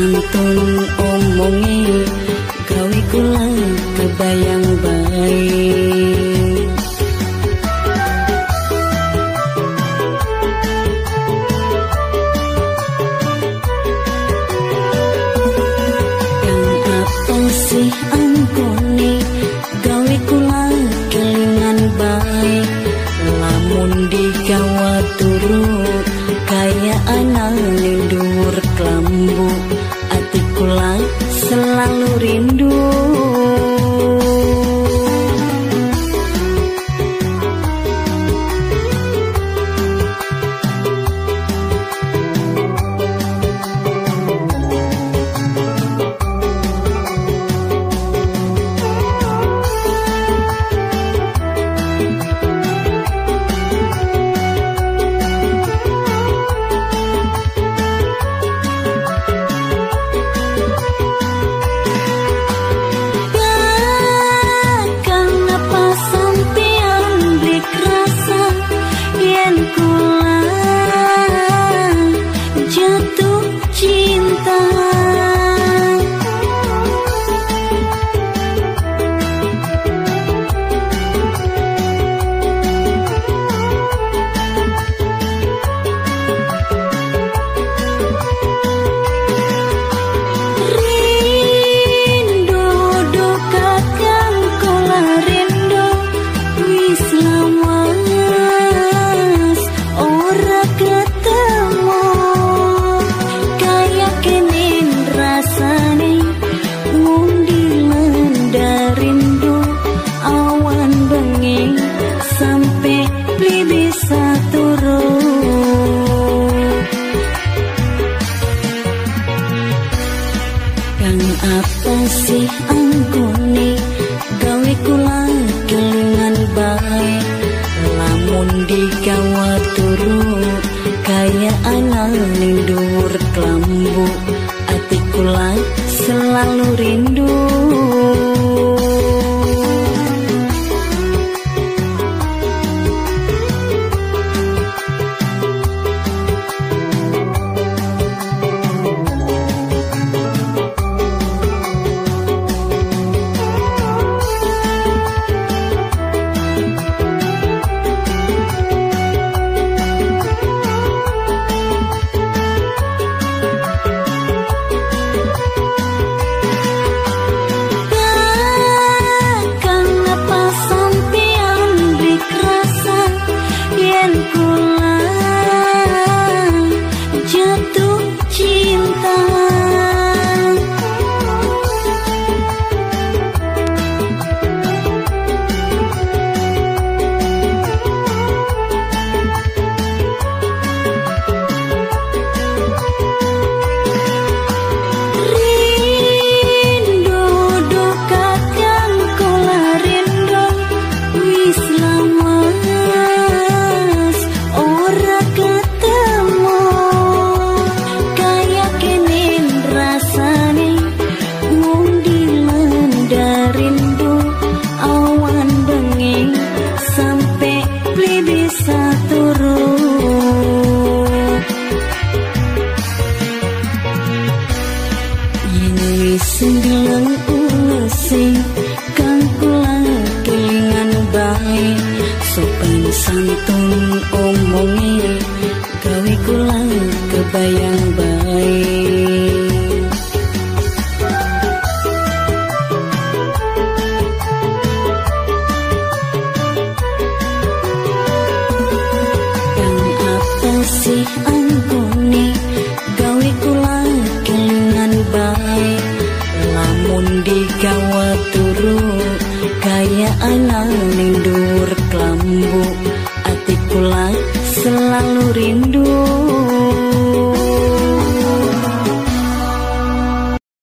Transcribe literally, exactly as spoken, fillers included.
santun omongi gawe kula kebayang baik. Yang apa sih angkone gawe kula kelingan baik, lamun digawa turut kaya anak lindur kelambu, ati kula selalu rindu. Apa sih anggone gawe kula kelingan baik, lamun digawa turut kaya anak lindur kelambu, ati kula selalu rindu. Sembilan ulesi kang kula kelingan baik, sopan santun omongi gawe kula kebayang baik. Yang apa sih anggone gawe kula kelingan baik, lamun digawa turut kaya anak lindur kelambu, ati kula selalu rindu.